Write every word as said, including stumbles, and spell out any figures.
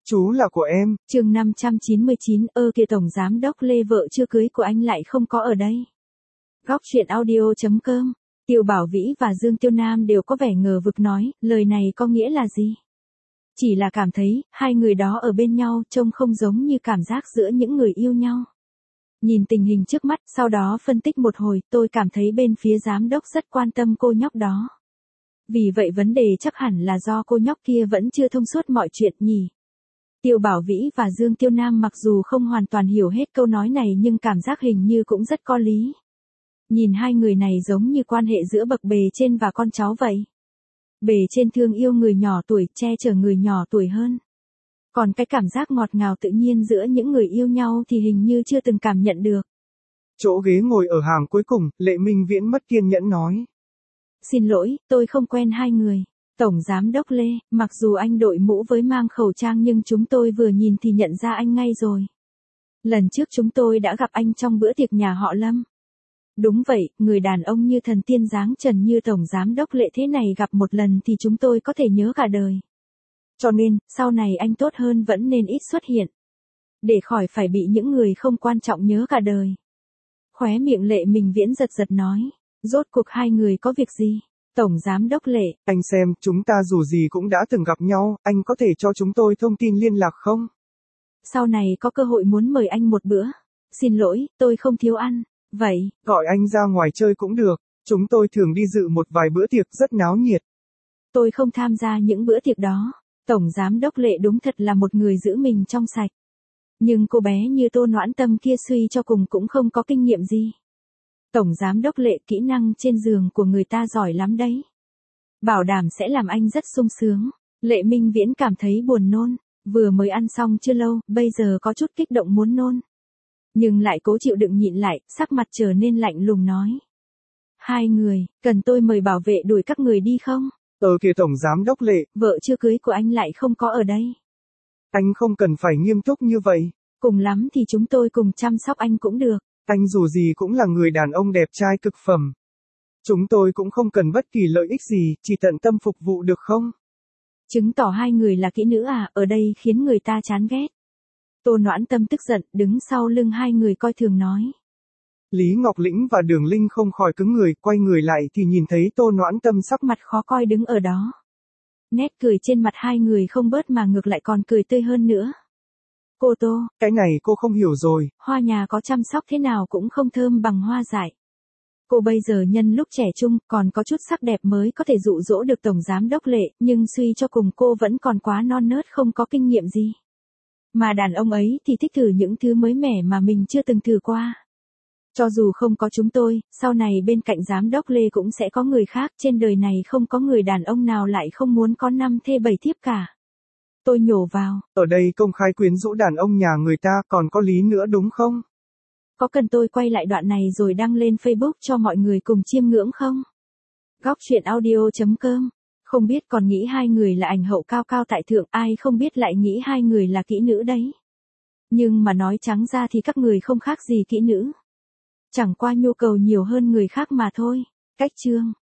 Chú là của em. Chương năm trăm chín mươi chín, ơ kìa tổng giám đốc Lê vợ chưa cưới của anh lại không có ở đây. Góc truyện audio chấm com. Tiêu Bảo Vĩ và Dương Tiêu Nam đều có vẻ ngờ vực nói, lời này có nghĩa là gì? Chỉ là cảm thấy, hai người đó ở bên nhau trông không giống như cảm giác giữa những người yêu nhau. Nhìn tình hình trước mắt, sau đó phân tích một hồi, tôi cảm thấy bên phía giám đốc rất quan tâm cô nhóc đó. Vì vậy vấn đề chắc hẳn là do cô nhóc kia vẫn chưa thông suốt mọi chuyện nhỉ. Tiêu Bảo Vĩ và Dương Tiêu Nam mặc dù không hoàn toàn hiểu hết câu nói này nhưng cảm giác hình như cũng rất có lý. Nhìn hai người này giống như quan hệ giữa bậc bề trên và con cháu vậy. Bề trên thương yêu người nhỏ tuổi, che chở người nhỏ tuổi hơn. Còn cái cảm giác ngọt ngào tự nhiên giữa những người yêu nhau thì hình như chưa từng cảm nhận được. Chỗ ghế ngồi ở hàng cuối cùng, Lệ Minh Viễn mất kiên nhẫn nói. Xin lỗi, tôi không quen hai người. Tổng Giám đốc Lê, mặc dù anh đội mũ với mang khẩu trang nhưng chúng tôi vừa nhìn thì nhận ra anh ngay rồi. Lần trước chúng tôi đã gặp anh trong bữa tiệc nhà họ Lâm. Đúng vậy, người đàn ông như thần tiên dáng trần như Tổng Giám đốc Lệ thế này gặp một lần thì chúng tôi có thể nhớ cả đời. Cho nên, sau này anh tốt hơn vẫn nên ít xuất hiện. Để khỏi phải bị những người không quan trọng nhớ cả đời. Khóe miệng Lệ Minh Viễn giật giật nói, rốt cuộc hai người có việc gì? Tổng Giám đốc Lệ, anh xem, chúng ta dù gì cũng đã từng gặp nhau, anh có thể cho chúng tôi thông tin liên lạc không? Sau này có cơ hội muốn mời anh một bữa. Xin lỗi, tôi không thiếu ăn. Vậy, gọi anh ra ngoài chơi cũng được, chúng tôi thường đi dự một vài bữa tiệc rất náo nhiệt. Tôi không tham gia những bữa tiệc đó. Tổng Giám đốc Lệ đúng thật là một người giữ mình trong sạch. Nhưng cô bé như Tô Noãn Tâm kia suy cho cùng cũng không có kinh nghiệm gì. Tổng Giám đốc Lệ kỹ năng trên giường của người ta giỏi lắm đấy. Bảo đảm sẽ làm anh rất sung sướng. Lệ Minh Viễn cảm thấy buồn nôn. Vừa mới ăn xong chưa lâu, bây giờ có chút kích động muốn nôn. Nhưng lại cố chịu đựng nhịn lại, sắc mặt trở nên lạnh lùng nói. Hai người, cần tôi mời bảo vệ đuổi các người đi không? Ờ kìa Tổng Giám đốc Lệ, vợ chưa cưới của anh lại không có ở đây. Anh không cần phải nghiêm túc như vậy. Cùng lắm thì chúng tôi cùng chăm sóc anh cũng được. Anh dù gì cũng là người đàn ông đẹp trai cực phẩm. Chúng tôi cũng không cần bất kỳ lợi ích gì, chỉ tận tâm phục vụ được không? Chứng tỏ hai người là kỹ nữ à, ở đây khiến người ta chán ghét. Tô Noãn Tâm tức giận, đứng sau lưng hai người coi thường nói. Lý Ngọc Lĩnh và Đường Linh không khỏi cứng người, quay người lại thì nhìn thấy Tô Noãn Tâm sắc mặt khó coi đứng ở đó. Nét cười trên mặt hai người không bớt mà ngược lại còn cười tươi hơn nữa. Cô Tô, cái này cô không hiểu rồi. Hoa nhà có chăm sóc thế nào cũng không thơm bằng hoa dại. Cô bây giờ nhân lúc trẻ trung còn có chút sắc đẹp mới có thể dụ dỗ được Tổng Giám đốc Lệ, nhưng suy cho cùng cô vẫn còn quá non nớt không có kinh nghiệm gì. Mà đàn ông ấy thì thích thử những thứ mới mẻ mà mình chưa từng thử qua. Cho dù không có chúng tôi, sau này bên cạnh Giám đốc Lê cũng sẽ có người khác, trên đời này không có người đàn ông nào lại không muốn có năm thê bảy thiếp cả. Tôi nhổ vào. Ở đây công khai quyến rũ đàn ông nhà người ta còn có lý nữa đúng không? Có cần tôi quay lại đoạn này rồi đăng lên Facebook cho mọi người cùng chiêm ngưỡng không? Góc truyện audio chấm com. Không biết còn nghĩ hai người là ảnh hậu cao cao tại thượng, ai không biết lại nghĩ hai người là kỹ nữ đấy. Nhưng mà nói trắng ra thì các người không khác gì kỹ nữ. Chẳng qua nhu cầu nhiều hơn người khác mà thôi. Cách chương.